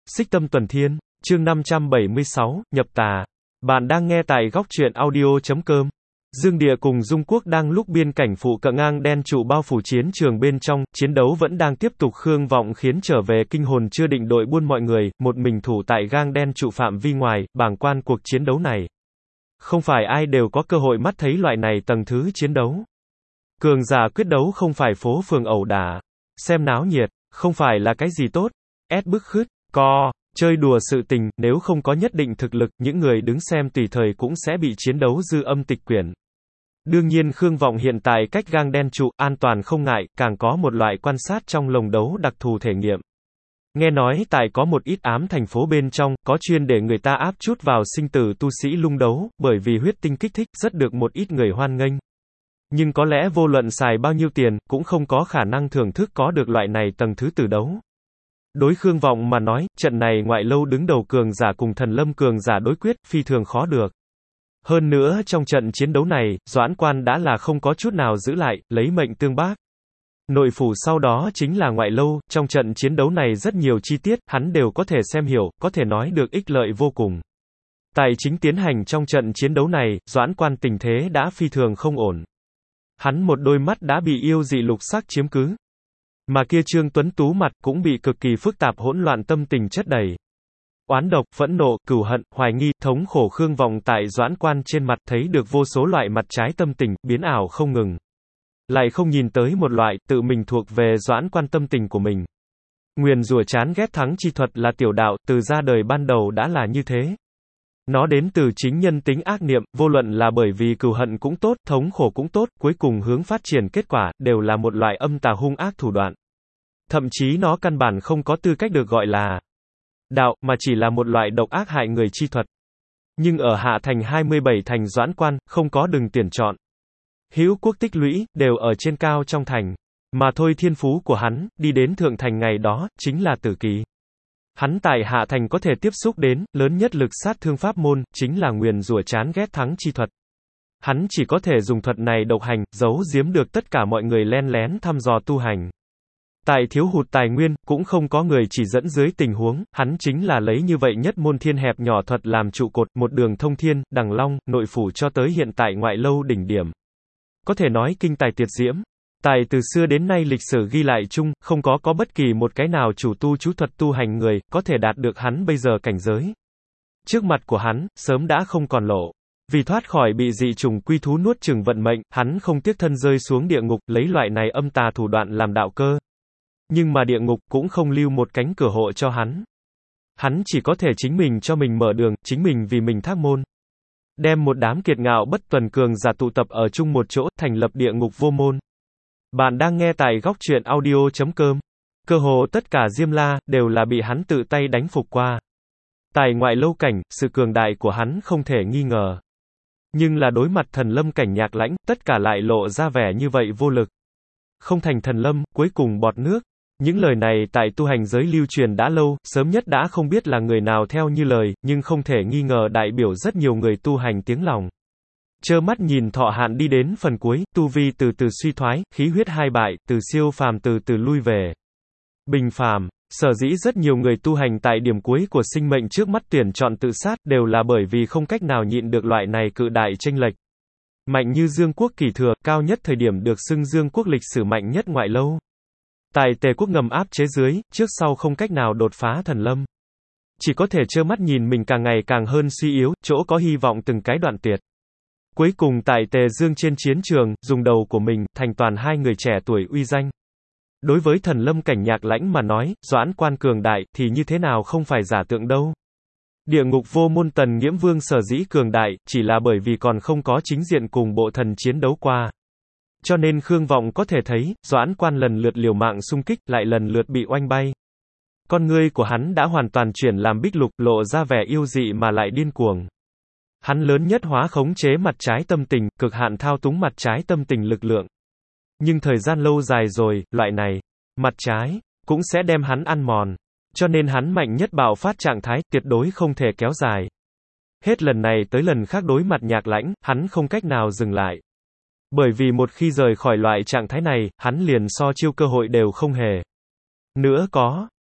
Xích Tâm Tuần Thiên, chương 576, Nhập Tà. Bạn đang nghe tại góc truyện audio.com. Dương Địa cùng Dung Quốc đang lúc biên cảnh phụ cận ngang đen trụ bao phủ chiến trường bên trong, chiến đấu vẫn đang tiếp tục. Khương Vọng khiến trở về kinh hồn chưa định đội buôn mọi người, một mình thủ tại gang đen trụ phạm vi ngoài, bàng quan cuộc chiến đấu này. Không phải ai đều có cơ hội mắt thấy loại này tầng thứ chiến đấu. Cường giả quyết đấu không phải phố phường ẩu đả, xem náo nhiệt, không phải là cái gì tốt, ép bức khứt, chơi đùa sự tình, nếu không có nhất định thực lực, những người đứng xem tùy thời cũng sẽ bị chiến đấu dư âm tịch quyển. Đương nhiên Khương Vọng hiện tại cách gang đen trụ, an toàn không ngại, càng có một loại quan sát trong lồng đấu đặc thù thể nghiệm. Nghe nói tại có một ít ám thành phố bên trong, có chuyên để người ta áp chút vào sinh tử tu sĩ lung đấu, bởi vì huyết tinh kích thích, rất được một ít người hoan nghênh. Nhưng có lẽ vô luận xài bao nhiêu tiền, cũng không có khả năng thưởng thức có được loại này tầng thứ tử đấu. Đối Khương Vọng mà nói, trận này ngoại lâu đứng đầu cường giả cùng thần lâm cường giả đối quyết, phi thường khó được. Hơn nữa trong trận chiến đấu này, Doãn Quan đã là không có chút nào giữ lại, lấy mệnh tương bác. Nội phủ sau đó chính là ngoại lâu, trong trận chiến đấu này rất nhiều chi tiết, hắn đều có thể xem hiểu, có thể nói được ích lợi vô cùng. Tại chính tiến hành trong trận chiến đấu này, Doãn Quan tình thế đã phi thường không ổn. Hắn một đôi mắt đã bị yêu dị lục sắc chiếm cứ. Mà kia Trương Tuấn Tú mặt cũng bị cực kỳ phức tạp hỗn loạn tâm tình chất đầy. Oán độc, phẫn nộ, cừu hận, hoài nghi, thống khổ Khương Vọng tại Doãn Quan trên mặt thấy được vô số loại mặt trái tâm tình, biến ảo không ngừng. Lại không nhìn tới một loại, tự mình thuộc về Doãn Quan tâm tình của mình. Nguyền rủa chán ghét thắng chi thuật là tiểu đạo, từ ra đời ban đầu đã là như thế. Nó đến từ chính nhân tính ác niệm, vô luận là bởi vì cừu hận cũng tốt, thống khổ cũng tốt, cuối cùng hướng phát triển kết quả, đều là một loại âm tà hung ác thủ đoạn. Thậm chí nó căn bản không có tư cách được gọi là đạo, mà chỉ là một loại độc ác hại người chi thuật. Nhưng ở hạ thành 27 thành Doãn Quan, không có đừng tuyển chọn. Hữu quốc tích lũy, đều ở trên cao trong thành. Mà thôi thiên phú của hắn, đi đến thượng thành ngày đó, chính là tử kỳ. Hắn tại hạ thành có thể tiếp xúc đến, lớn nhất lực sát thương pháp môn, chính là nguyền rủa chán ghét thắng chi thuật. Hắn chỉ có thể dùng thuật này độc hành, giấu giếm được tất cả mọi người len lén thăm dò tu hành. Tại thiếu hụt tài nguyên, cũng không có người chỉ dẫn dưới tình huống, hắn chính là lấy như vậy nhất môn thiên hẹp nhỏ thuật làm trụ cột, một đường thông thiên, đằng long, nội phủ cho tới hiện tại ngoại lâu đỉnh điểm. Có thể nói kinh tài tuyệt diễm. Tại từ xưa đến nay lịch sử ghi lại chung, không có bất kỳ một cái nào chủ tu chú thuật tu hành người, có thể đạt được hắn bây giờ cảnh giới. Trước mặt của hắn, sớm đã không còn lộ. Vì thoát khỏi bị dị trùng quy thú nuốt chửng vận mệnh, hắn không tiếc thân rơi xuống địa ngục, lấy loại này âm tà thủ đoạn làm đạo cơ. Nhưng mà địa ngục cũng không lưu một cánh cửa hộ cho hắn. Hắn chỉ có thể chính mình cho mình mở đường, chính mình vì mình thác môn. Đem một đám kiệt ngạo bất tuần cường giả tụ tập ở chung một chỗ, thành lập địa ngục vô môn. Bạn đang nghe tại góc truyện audio.com. Cơ hồ tất cả Diêm La, đều là bị hắn tự tay đánh phục qua. Tại ngoại lâu cảnh, sự cường đại của hắn không thể nghi ngờ. Nhưng là đối mặt thần lâm cảnh Nhạc Lãnh, tất cả lại lộ ra vẻ như vậy vô lực. Không thành thần lâm, cuối cùng bọt nước. Những lời này tại tu hành giới lưu truyền đã lâu, sớm nhất đã không biết là người nào theo như lời, nhưng không thể nghi ngờ đại biểu rất nhiều người tu hành tiếng lòng. Trơ mắt nhìn thọ hạn đi đến phần cuối, tu vi từ từ suy thoái, khí huyết hai bại, từ siêu phàm từ từ lui về bình phàm. Sở dĩ rất nhiều người tu hành tại điểm cuối của sinh mệnh trước mắt tuyển chọn tự sát, đều là bởi vì không cách nào nhịn được loại này cự đại chênh lệch. Mạnh như Dương Quốc Kỷ Thừa, cao nhất thời điểm được xưng Dương Quốc lịch sử mạnh nhất ngoại lâu. Tại Tề Quốc ngầm áp chế dưới, trước sau không cách nào đột phá thần lâm. Chỉ có thể trơ mắt nhìn mình càng ngày càng hơn suy yếu, chỗ có hy vọng từng cái đoạn tuyệt. Cuối cùng tại Tề Dương trên chiến trường, dùng đầu của mình, thành toàn hai người trẻ tuổi uy danh. Đối với thần lâm cảnh Nhạc Lãnh mà nói, Doãn Quan cường đại, thì như thế nào không phải giả tượng đâu. Địa ngục vô môn Tần Nghiễm Vương sở dĩ cường đại, chỉ là bởi vì còn không có chính diện cùng bộ thần chiến đấu qua. Cho nên Khương Vọng có thể thấy, Doãn Quan lần lượt liều mạng xung kích, lại lần lượt bị oanh bay. Con ngươi của hắn đã hoàn toàn chuyển làm bích lục, lộ ra vẻ yêu dị mà lại điên cuồng. Hắn lớn nhất hóa khống chế mặt trái tâm tình, cực hạn thao túng mặt trái tâm tình lực lượng. Nhưng thời gian lâu dài rồi, loại này, mặt trái, cũng sẽ đem hắn ăn mòn. Cho nên hắn mạnh nhất bạo phát trạng thái, tuyệt đối không thể kéo dài. Hết lần này tới lần khác đối mặt Nhạc Lãnh, hắn không cách nào dừng lại. Bởi vì một khi rời khỏi loại trạng thái này, hắn liền so chiêu cơ hội đều không hề. Nữa có,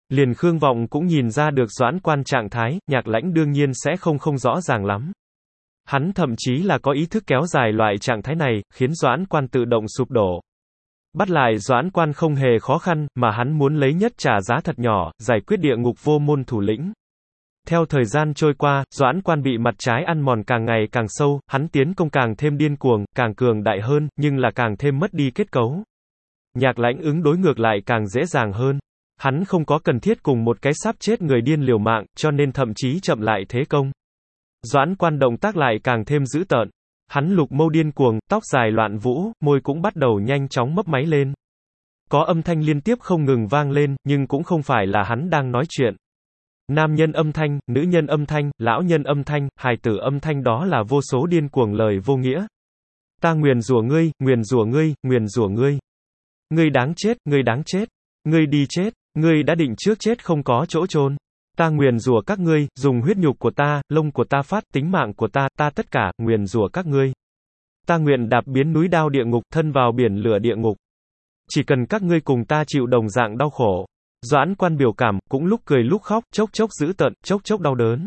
Liền Khương Vọng cũng nhìn ra được Doãn Quan trạng thái, Nhạc Lãnh đương nhiên sẽ không rõ ràng lắm. Hắn thậm chí là có ý thức kéo dài loại trạng thái này, khiến Doãn Quan tự động sụp đổ. Bắt lại Doãn Quan không hề khó khăn, mà hắn muốn lấy nhất trả giá thật nhỏ, giải quyết địa ngục vô môn thủ lĩnh. Theo thời gian trôi qua, Doãn Quan bị mặt trái ăn mòn càng ngày càng sâu, hắn tiến công càng thêm điên cuồng, càng cường đại hơn, nhưng là càng thêm mất đi kết cấu. Nhạc Lãnh ứng đối ngược lại càng dễ dàng hơn. Hắn không có cần thiết cùng một cái sắp chết người điên liều mạng, cho nên thậm chí chậm lại thế công. Doãn Quan động tác lại càng thêm dữ tợn. Hắn lục mâu điên cuồng, tóc dài loạn vũ, môi cũng bắt đầu nhanh chóng mấp máy lên. Có âm thanh liên tiếp không ngừng vang lên, nhưng cũng không phải là hắn đang nói chuyện. Nam nhân âm thanh, nữ nhân âm thanh, lão nhân âm thanh, hài tử âm thanh, đó là vô số điên cuồng lời vô nghĩa. Ta nguyền rủa ngươi, nguyền rủa ngươi, nguyền rủa ngươi. Ngươi đáng chết, ngươi đáng chết. Ngươi đi chết, ngươi đã định trước chết không có chỗ chôn. Ta nguyền rủa các ngươi, dùng huyết nhục của ta, lông của ta phát, tính mạng của ta, ta tất cả, nguyền rủa các ngươi. Ta nguyện đạp biến núi đao địa ngục, thân vào biển lửa địa ngục. Chỉ cần các ngươi cùng ta chịu đồng dạng đau khổ. Doãn Quan biểu cảm, cũng lúc cười lúc khóc, chốc chốc dữ tợn, chốc chốc đau đớn.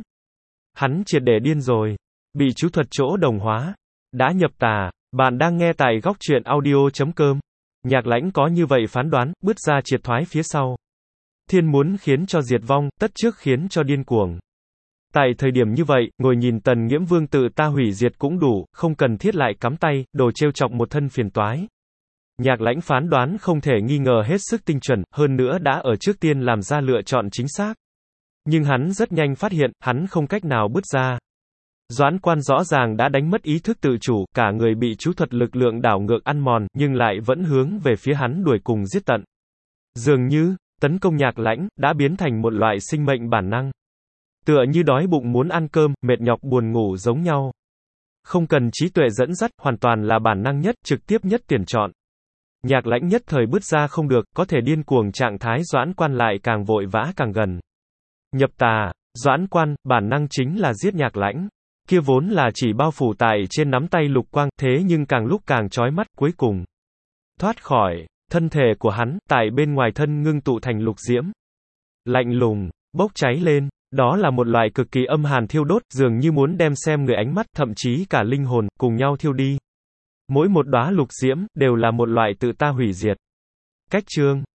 Hắn triệt để điên rồi. Bị chú thuật chỗ đồng hóa. Đã nhập tà. Bạn đang nghe tại góc truyện audio.com. Nhạc Lãnh có như vậy phán đoán, bước ra triệt thoái phía sau. Thiên muốn khiến cho diệt vong, tất trước khiến cho điên cuồng. Tại thời điểm như vậy, ngồi nhìn Tần Nghiễm Vương tự ta hủy diệt cũng đủ, không cần thiết lại cắm tay, đồ trêu chọc một thân phiền toái. Nhạc Lãnh phán đoán không thể nghi ngờ hết sức tinh chuẩn, hơn nữa đã ở trước tiên làm ra lựa chọn chính xác. Nhưng hắn rất nhanh phát hiện, hắn không cách nào bứt ra. Doãn Quan rõ ràng đã đánh mất ý thức tự chủ, cả người bị chú thuật lực lượng đảo ngược ăn mòn, nhưng lại vẫn hướng về phía hắn đuổi cùng giết tận. Dường như, tấn công Nhạc Lãnh, đã biến thành một loại sinh mệnh bản năng. Tựa như đói bụng muốn ăn cơm, mệt nhọc buồn ngủ giống nhau. Không cần trí tuệ dẫn dắt, hoàn toàn là bản năng nhất, trực tiếp nhất tuyển chọn. Nhạc Lãnh nhất thời bứt ra không được, có thể điên cuồng trạng thái Doãn Quan lại càng vội vã càng gần. Nhập tà, Doãn Quan, bản năng chính là giết Nhạc Lãnh. Kia vốn là chỉ bao phủ tại trên nắm tay lục quang, thế nhưng càng lúc càng chói mắt, cuối cùng thoát khỏi thân thể của hắn, tại bên ngoài thân ngưng tụ thành lục diễm. Lạnh lùng, bốc cháy lên, đó là một loại cực kỳ âm hàn thiêu đốt, dường như muốn đem xem người ánh mắt, thậm chí cả linh hồn, cùng nhau thiêu đi. Mỗi một đóa lục diễm, đều là một loại tự ta hủy diệt. Cách chương